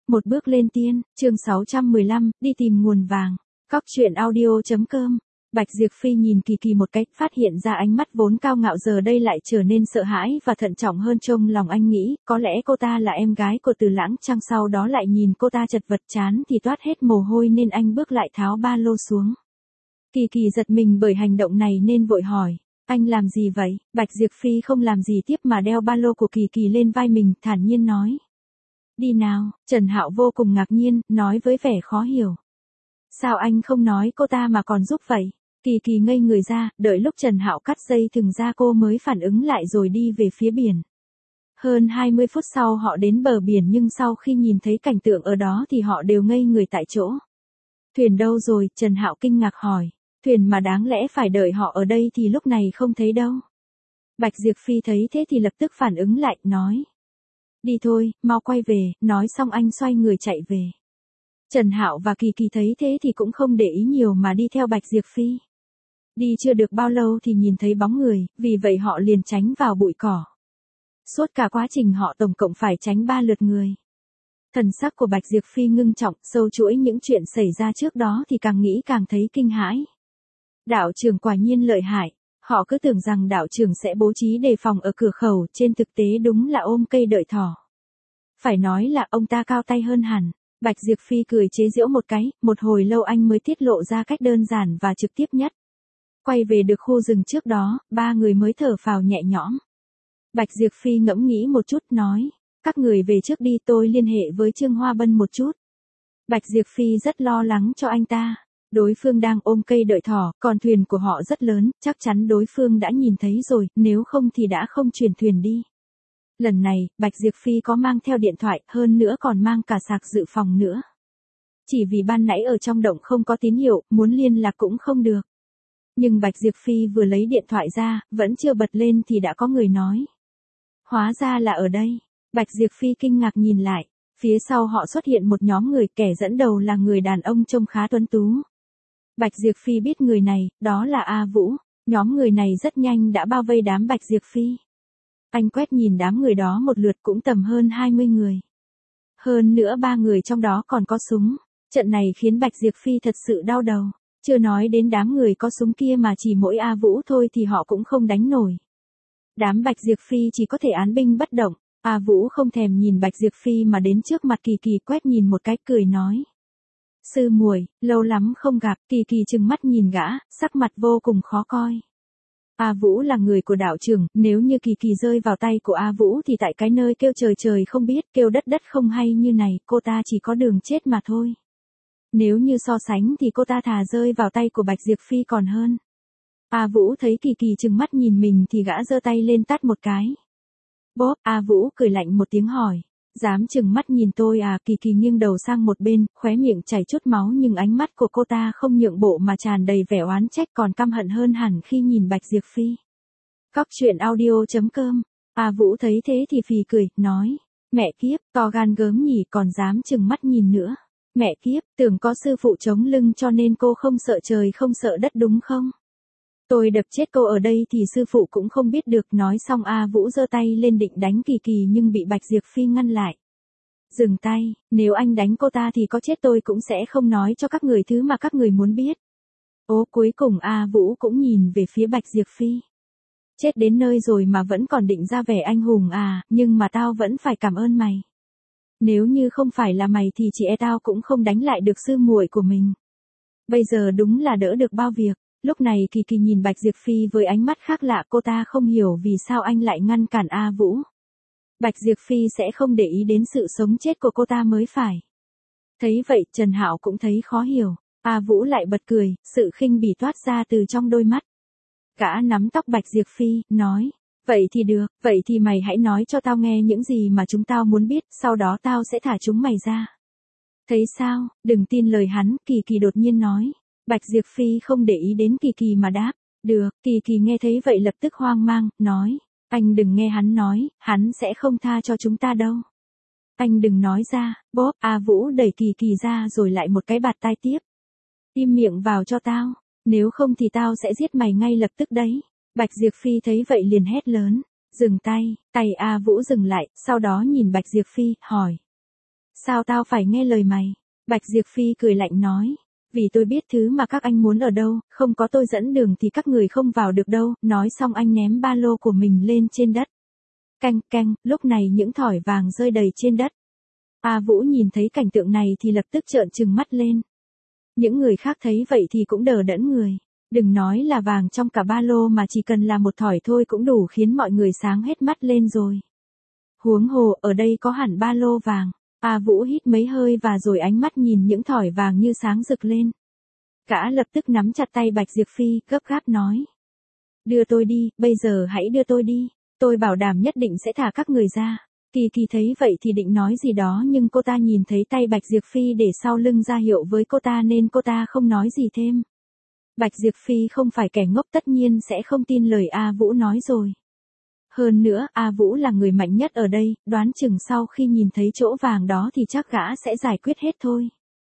Một bước lên tiên, chương 615, đi tìm nguồn vàng. Cóc truyện audio.com. Bạch Diệp Phi nhìn Kỳ Kỳ một cách, phát hiện ra ánh mắt vốn cao ngạo giờ đây lại trở nên sợ hãi và thận trọng hơn. Trong lòng anh nghĩ, có lẽ cô ta là em gái của Từ Lãng Trăng, sau đó lại nhìn cô ta chật vật chán thì toát hết mồ hôi nên anh bước lại tháo ba lô xuống. Kỳ Kỳ giật mình bởi hành động này nên vội hỏi, anh làm gì vậy? Bạch Diệp Phi không làm gì tiếp mà đeo ba lô của Kỳ Kỳ lên vai mình, thản nhiên nói. Đi nào. Trần Hạo vô cùng ngạc nhiên, nói với vẻ khó hiểu. Sao anh không nói cô ta mà còn giúp vậy? Kỳ Kỳ ngây người ra, đợi lúc Trần Hạo cắt dây thừng ra cô mới phản ứng lại rồi đi về phía biển. Hơn 20 phút sau họ đến bờ biển, nhưng sau khi nhìn thấy cảnh tượng ở đó thì họ đều ngây người tại chỗ. Thuyền đâu rồi? Trần Hạo kinh ngạc hỏi. Thuyền mà đáng lẽ phải đợi họ ở đây thì lúc này không thấy đâu. Bạch Diệp Phi thấy thế thì lập tức phản ứng lại, nói. Đi thôi, mau quay về. Nói xong anh xoay người chạy về. Trần Hạo và Kỳ Kỳ thấy thế thì cũng không để ý nhiều mà đi theo Bạch Diệp Phi. Đi chưa được bao lâu thì nhìn thấy bóng người, vì vậy họ liền tránh vào bụi cỏ. Suốt cả quá trình họ tổng cộng phải tránh 3 lượt người. Thần sắc của Bạch Diệp Phi ngưng trọng, sâu chuỗi những chuyện xảy ra trước đó thì càng nghĩ càng thấy kinh hãi. Đạo trưởng quả nhiên lợi hại. Họ cứ tưởng rằng đạo trưởng sẽ bố trí đề phòng ở cửa khẩu, trên thực tế đúng là ôm cây đợi thỏ. Phải nói là ông ta cao tay hơn hẳn. Bạch Diệp Phi cười chế giễu một cái, một hồi lâu anh mới tiết lộ ra cách đơn giản và trực tiếp nhất. Quay về được khu rừng trước đó, 3 người mới thở phào nhẹ nhõm. Bạch Diệp Phi ngẫm nghĩ một chút, nói, các người về trước đi, tôi liên hệ với Trương Hoa Bân một chút. Bạch Diệp Phi rất lo lắng cho anh ta. Đối phương đang ôm cây đợi thỏ, còn thuyền của họ rất lớn, chắc chắn đối phương đã nhìn thấy rồi, nếu không thì đã không chuyển thuyền đi. Lần này, Bạch Diệp Phi có mang theo điện thoại, hơn nữa còn mang cả sạc dự phòng nữa. Chỉ vì ban nãy ở trong động không có tín hiệu, muốn liên lạc cũng không được. Nhưng Bạch Diệp Phi vừa lấy điện thoại ra, vẫn chưa bật lên thì đã có người nói. Hóa ra là ở đây. Bạch Diệp Phi kinh ngạc nhìn lại. Phía sau họ xuất hiện một nhóm người, kẻ dẫn đầu là người đàn ông trông khá tuấn tú. Bạch Diệp Phi biết người này, đó là A Vũ. Nhóm người này rất nhanh đã bao vây đám Bạch Diệp Phi. Anh quét nhìn đám người đó một lượt, cũng tầm hơn 20 người. Hơn nữa 3 người trong đó còn có súng. Trận này khiến Bạch Diệp Phi thật sự đau đầu. Chưa nói đến đám người có súng kia mà chỉ mỗi A Vũ thôi thì họ cũng không đánh nổi. Đám Bạch Diệp Phi chỉ có thể án binh bất động. A Vũ không thèm nhìn Bạch Diệp Phi mà đến trước mặt Kỳ Kỳ, quét nhìn một cái, cười nói. Sư muội, lâu lắm không gặp. Kỳ Kỳ trừng mắt nhìn gã, sắc mặt vô cùng khó coi. A Vũ là người của đạo trưởng, nếu như Kỳ Kỳ rơi vào tay của A Vũ thì tại cái nơi kêu trời trời không biết, kêu đất đất không hay như này, cô ta chỉ có đường chết mà thôi. Nếu như so sánh thì cô ta thà rơi vào tay của Bạch Diệp Phi còn hơn. A Vũ thấy Kỳ Kỳ trừng mắt nhìn mình thì gã giơ tay lên tát một cái. Bóp. A Vũ cười lạnh một tiếng hỏi. Dám trừng mắt nhìn tôi à? Kỳ Kỳ nghiêng đầu sang một bên, khóe miệng chảy chút máu, nhưng ánh mắt của cô ta không nhượng bộ mà tràn đầy vẻ oán trách, còn căm hận hơn hẳn khi nhìn Bạch Diệp Phi. Cóc truyện audio.com. A Vũ thấy thế thì phì cười, nói. Mẹ kiếp, to gan gớm nhỉ, còn dám trừng mắt nhìn nữa. Mẹ kiếp, tưởng có sư phụ chống lưng cho nên cô không sợ trời không sợ đất đúng không? Tôi đập chết cô ở đây thì sư phụ cũng không biết được. Nói xong A Vũ giơ tay lên định đánh Kỳ Kỳ nhưng bị Bạch Diệp Phi ngăn lại. Dừng tay, nếu anh đánh cô ta thì có chết tôi cũng sẽ không nói cho các người thứ mà các người muốn biết. Cuối cùng A Vũ cũng nhìn về phía Bạch Diệp Phi. Chết đến nơi rồi mà vẫn còn định ra vẻ anh hùng à, nhưng mà tao vẫn phải cảm ơn mày. Nếu như không phải là mày thì chị tao cũng không đánh lại được sư muội của mình. Bây giờ đúng là đỡ được bao việc. Lúc này Kỳ Kỳ nhìn Bạch Diệp Phi với ánh mắt khác lạ, cô ta không hiểu vì sao anh lại ngăn cản A Vũ. Bạch Diệp Phi sẽ không để ý đến sự sống chết của cô ta mới phải. Thấy vậy, Trần Hạo cũng thấy khó hiểu. A Vũ lại bật cười, sự khinh bỉ toát ra từ trong đôi mắt. Gã nắm tóc Bạch Diệp Phi, nói. Vậy thì được, vậy thì mày hãy nói cho tao nghe những gì mà chúng tao muốn biết, sau đó tao sẽ thả chúng mày ra. Thấy sao? Đừng tin lời hắn. Kỳ Kỳ đột nhiên nói. Bạch Diệp Phi không để ý đến Kỳ Kỳ mà đáp. Được. Kỳ Kỳ nghe thấy vậy lập tức hoang mang, nói. Anh đừng nghe hắn nói, hắn sẽ không tha cho chúng ta đâu. Anh đừng nói ra. Bóp. A Vũ đẩy Kỳ Kỳ ra rồi lại một cái bạt tai tiếp. Im miệng vào cho tao, nếu không thì tao sẽ giết mày ngay lập tức đấy. Bạch Diệp Phi thấy vậy liền hét lớn. Dừng tay. Tay A Vũ dừng lại, sau đó nhìn Bạch Diệp Phi, hỏi. Sao tao phải nghe lời mày? Bạch Diệp Phi cười lạnh nói. Vì tôi biết thứ mà các anh muốn ở đâu, không có tôi dẫn đường thì các người không vào được đâu. Nói xong anh ném ba lô của mình lên trên đất. Canh canh, lúc này những thỏi vàng rơi đầy trên đất. A Vũ nhìn thấy cảnh tượng này thì lập tức trợn trừng mắt lên. Những người khác thấy vậy thì cũng đờ đẫn người. Đừng nói là vàng trong cả ba lô mà chỉ cần là một thỏi thôi cũng đủ khiến mọi người sáng hết mắt lên rồi. Huống hồ ở đây có hẳn ba lô vàng. A Vũ hít mấy hơi và rồi ánh mắt nhìn những thỏi vàng như sáng rực lên. Gã lập tức nắm chặt tay Bạch Diệp Phi, gấp gáp nói. Đưa tôi đi, bây giờ hãy đưa tôi đi. Tôi bảo đảm nhất định sẽ thả các người ra. Kỳ Kỳ thấy vậy thì định nói gì đó nhưng cô ta nhìn thấy tay Bạch Diệp Phi để sau lưng ra hiệu với cô ta nên cô ta không nói gì thêm. Bạch Diệp Phi không phải kẻ ngốc tất nhiên sẽ không tin lời A Vũ nói rồi. Hơn nữa, A Vũ là người mạnh nhất ở đây, đoán chừng sau khi nhìn thấy chỗ vàng đó thì chắc gã sẽ giải quyết hết thôi.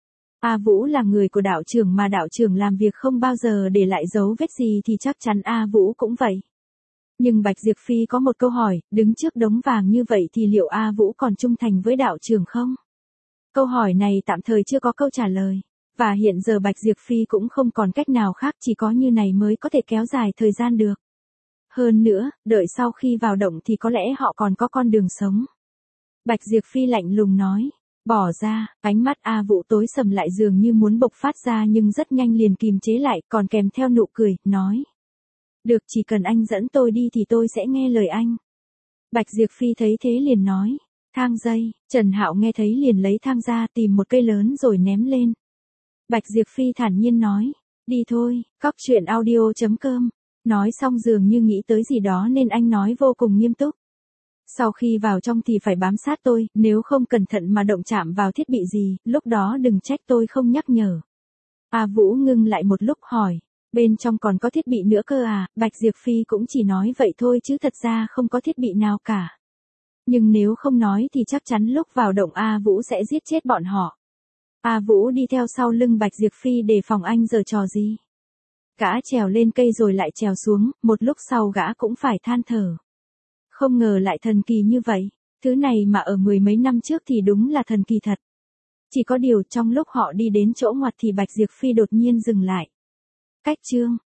A Vũ là người của đạo trưởng mà đạo trưởng làm việc không bao giờ để lại dấu vết gì thì chắc chắn A Vũ cũng vậy. Nhưng Bạch Diệp Phi có một câu hỏi, đứng trước đống vàng như vậy thì liệu A Vũ còn trung thành với đạo trưởng không? Câu hỏi này tạm thời chưa có câu trả lời. Và hiện giờ Bạch Diệp Phi cũng không còn cách nào khác, chỉ có như này mới có thể kéo dài thời gian được. Hơn nữa, đợi sau khi vào động thì có lẽ họ còn có con đường sống. Bạch Diệp Phi lạnh lùng nói. Bỏ ra, ánh mắt A Vũ tối sầm lại dường như muốn bộc phát ra nhưng rất nhanh liền kìm chế lại, còn kèm theo nụ cười, nói. Được, chỉ cần anh dẫn tôi đi thì tôi sẽ nghe lời anh. Bạch Diệp Phi thấy thế liền nói. Thang dây, Trần Hạo nghe thấy liền lấy thang ra tìm một cây lớn rồi ném lên. Bạch Diệp Phi thản nhiên nói. Đi thôi, cóc truyện audio.com. Nói xong dường như nghĩ tới gì đó nên anh nói vô cùng nghiêm túc. Sau khi vào trong thì phải bám sát tôi, nếu không cẩn thận mà động chạm vào thiết bị gì, lúc đó đừng trách tôi không nhắc nhở. A Vũ ngưng lại một lúc hỏi. Bên trong còn có thiết bị nữa cơ à? Bạch Diệp Phi cũng chỉ nói vậy thôi chứ thật ra không có thiết bị nào cả. Nhưng nếu không nói thì chắc chắn lúc vào động A Vũ sẽ giết chết bọn họ. A Vũ đi theo sau lưng Bạch Diệp Phi để phòng anh giở trò gì. Gã trèo lên cây rồi lại trèo xuống, một lúc sau gã cũng phải than thở. Không ngờ lại thần kỳ như vậy, thứ này mà ở mười mấy năm trước thì đúng là thần kỳ thật. Chỉ có điều trong lúc họ đi đến chỗ ngoặt thì Bạch Diệp Phi đột nhiên dừng lại. Cách chương